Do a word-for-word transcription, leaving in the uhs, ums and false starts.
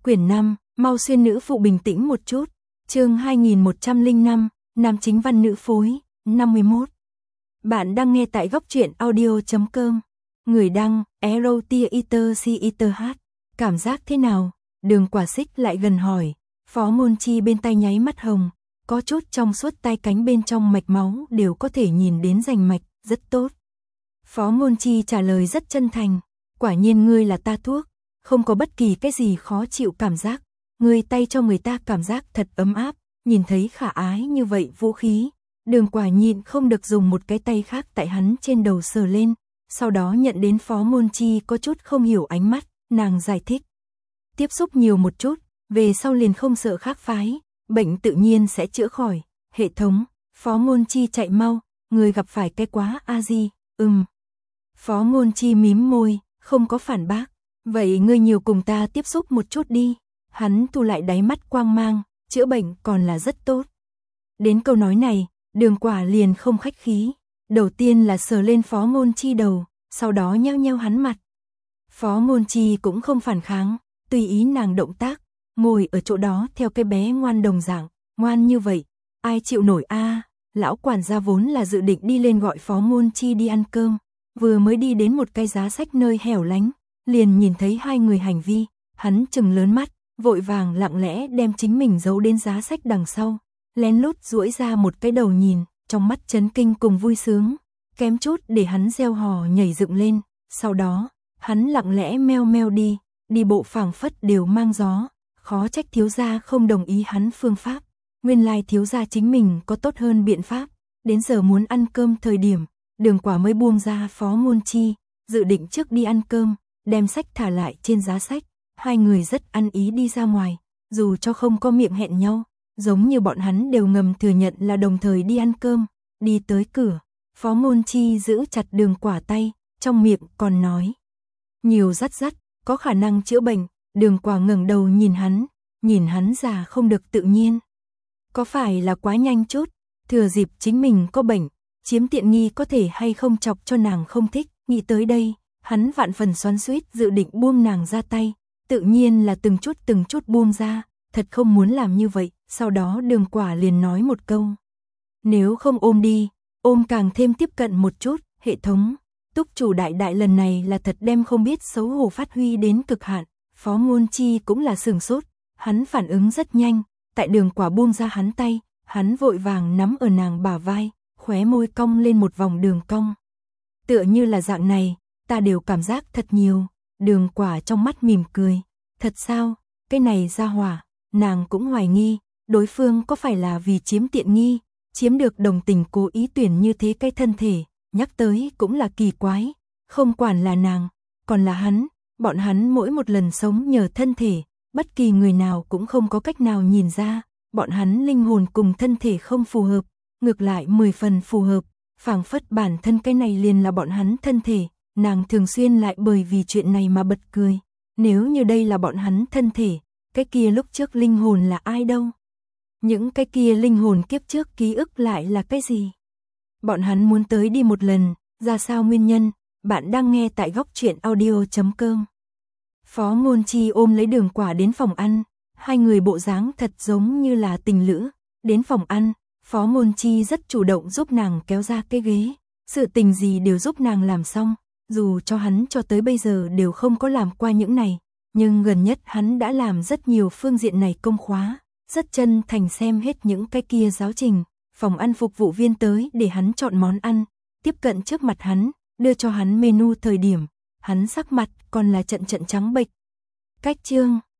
Quyển năm, mau xuyên nữ phụ bình tĩnh một chút. Chương hai nghìn một trăm lẻ năm, nam chính văn nữ phối, năm mươi mốt. Bạn đang nghe tại góc truyện audio chấm com. Người đăng, erotiaiterch. Cảm giác thế nào? Đường Quả Xích lại gần hỏi. Phó Môn Chi bên tay nháy mắt hồng, có chút trong suốt tai cánh bên trong mạch máu đều có thể nhìn đến rành mạch, rất tốt. Phó Môn Chi trả lời rất chân thành. Quả nhiên ngươi là ta thuốc, không có bất kỳ cái gì khó chịu cảm giác. Ngươi tay cho người ta cảm giác thật ấm áp, nhìn thấy khả ái như vậy vũ khí. Đường Quả nhịn không được dùng một cái tay khác tại hắn trên đầu sờ lên, sau đó nhận đến Phó Môn Chi có chút không hiểu ánh mắt, nàng giải thích. Tiếp xúc nhiều một chút, về sau liền không sợ khác phái, bệnh tự nhiên sẽ chữa khỏi. Hệ thống, Phó Môn Chi chạy mau, người gặp phải cái quá a di, ừm. Phó Môn Chi mím môi, không có phản bác. Vậy ngươi nhiều cùng ta tiếp xúc một chút đi. Hắn thu lại đáy mắt quang mang, chữa bệnh còn là rất tốt. Đến câu nói này, Đường Quả liền không khách khí. Đầu tiên là sờ lên Phó Môn Chi đầu, sau đó nheo nheo hắn mặt. Phó Môn Chi cũng không phản kháng, tùy ý nàng động tác, ngồi ở chỗ đó theo cái bé ngoan đồng dạng, ngoan như vậy, ai chịu nổi a? Lão quản gia vốn là dự định đi lên gọi Phó Môn Chi đi ăn cơm, vừa mới đi đến một cái giá sách nơi hẻo lánh, liền nhìn thấy hai người hành vi, hắn trừng lớn mắt, vội vàng lặng lẽ đem chính mình giấu đến giá sách đằng sau, lén lút duỗi ra một cái đầu nhìn, trong mắt chấn kinh cùng vui sướng, kém chút để hắn reo hò nhảy dựng lên, sau đó, hắn lặng lẽ meo meo đi, đi bộ phảng phất đều mang gió, khó trách thiếu gia không đồng ý hắn phương pháp, nguyên lai thiếu gia chính mình có tốt hơn biện pháp, đến giờ muốn ăn cơm thời điểm, Đường Quả mới buông ra Phó Môn Chi, dự định trước đi ăn cơm, đem sách thả lại trên giá sách, hai người rất ăn ý đi ra ngoài, dù cho không có miệng hẹn nhau, giống như bọn hắn đều ngầm thừa nhận là đồng thời đi ăn cơm, đi tới cửa, Phó Môn Chi giữ chặt Đường Quả tay, trong miệng còn nói. Nhiều dắt dắt, có khả năng chữa bệnh. Đường Quả ngẩng đầu nhìn hắn, nhìn hắn già không được tự nhiên. Có phải là quá nhanh chút, thừa dịp chính mình có bệnh, chiếm tiện nghi có thể hay không chọc cho nàng không thích, nghĩ tới đây, hắn vạn phần xoắn xuýt dự định buông nàng ra tay, tự nhiên là từng chút từng chút buông ra, thật không muốn làm như vậy, sau đó Đường Quả liền nói một câu. Nếu không ôm đi, ôm càng thêm tiếp cận một chút, hệ thống, túc chủ đại đại lần này là thật đem không biết xấu hổ phát huy đến cực hạn. Phó Môn Chi cũng là sửng sốt, hắn phản ứng rất nhanh, tại Đường Quả buông ra hắn tay, hắn vội vàng nắm ở nàng bả vai, khóe môi cong lên một vòng đường cong. Tựa như là dạng này, ta đều cảm giác thật nhiều, Đường Quả trong mắt mỉm cười, thật sao, cái này ra hỏa, nàng cũng hoài nghi, đối phương có phải là vì chiếm tiện nghi, chiếm được đồng tình cố ý tuyển như thế cái thân thể, nhắc tới cũng là kỳ quái, không quản là nàng, còn là hắn. Bọn hắn mỗi một lần sống nhờ thân thể, bất kỳ người nào cũng không có cách nào nhìn ra, bọn hắn linh hồn cùng thân thể không phù hợp, ngược lại mười phần phù hợp, phảng phất bản thân cái này liền là bọn hắn thân thể, nàng thường xuyên lại bởi vì chuyện này mà bật cười, nếu như đây là bọn hắn thân thể, cái kia lúc trước linh hồn là ai đâu? Những cái kia linh hồn kiếp trước ký ức lại là cái gì? Bọn hắn muốn tới đi một lần, ra sao nguyên nhân? Bạn đang nghe tại góc truyện audio chấm com. Phó Môn Chi ôm lấy Đường Quả đến phòng ăn, hai người bộ dáng thật giống như là tình lữ. Đến phòng ăn, Phó Môn Chi rất chủ động giúp nàng kéo ra cái ghế, sự tình gì đều giúp nàng làm xong, dù cho hắn cho tới bây giờ đều không có làm qua những này, nhưng gần nhất hắn đã làm rất nhiều phương diện này công khóa, rất chân thành xem hết những cái kia giáo trình. Phòng ăn phục vụ viên tới để hắn chọn món ăn, tiếp cận trước mặt hắn, đưa cho hắn menu thời điểm, hắn sắc mặt còn là trận trận trắng bệch. Cách chương,